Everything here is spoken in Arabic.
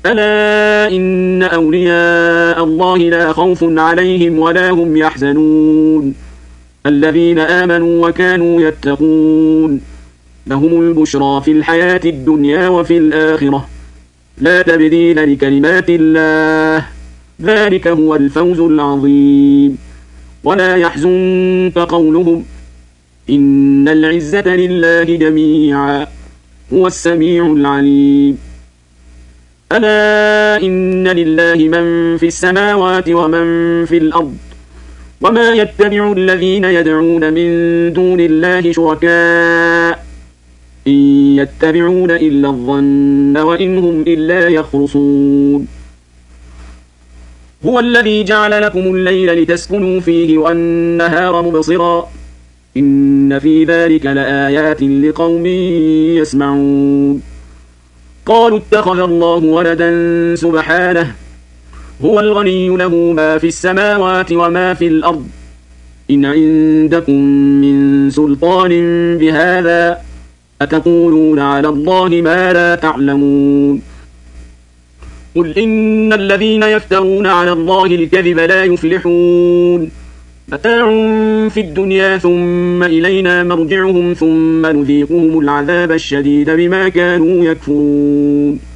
ألا إن أولياء الله لا خوف عليهم ولا هم يحزنون الذين آمنوا وكانوا يتقون لهم البشرى في الحياة الدنيا وفي الآخرة لا تبديل لكلمات الله ذلك هو الفوز العظيم ولا يحزنك قولهم إن العزة لله جميعا هو السميع العليم ألا إن لله من في السماوات ومن في الأرض وما يتبع الذين يدعون من دون الله شركاء إن يتبعون إلا الظن وإن هم إلا يخرصون هو الذي جعل لكم الليل لتسكنوا فيه والنهار مبصرا إن في ذلك لآيات لقوم يسمعون قالوا اتخذ الله ولدا سبحانه هو الغني له ما في السماوات وما في الأرض إن عندكم من سلطان بهذا أتقولون على الله ما لا تعلمون قل إن الذين يفترون على الله الكذب لا يفلحون متاع في الدنيا ثم إلينا مرجعهم ثم نذيقهم العذاب الشديد بما كانوا يكفرون